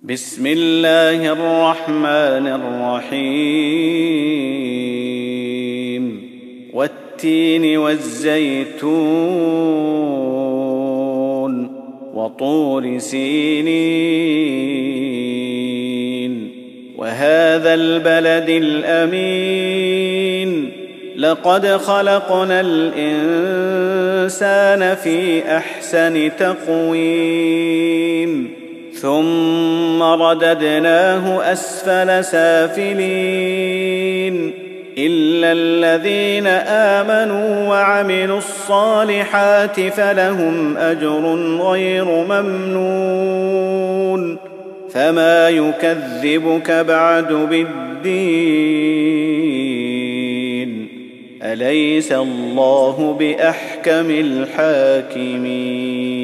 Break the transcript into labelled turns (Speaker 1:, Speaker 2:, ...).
Speaker 1: بسم الله الرحمن الرحيم والتين والزيتون وطور سينين وهذا البلد الأمين لقد خلقنا الإنسان في أحسن تقويم ثم رددناه أسفل سافلين إلا الذين آمنوا وعملوا الصالحات فلهم أجر غير ممنون فما يكذبك بعد بالدين أليس الله بأحكم الحاكمين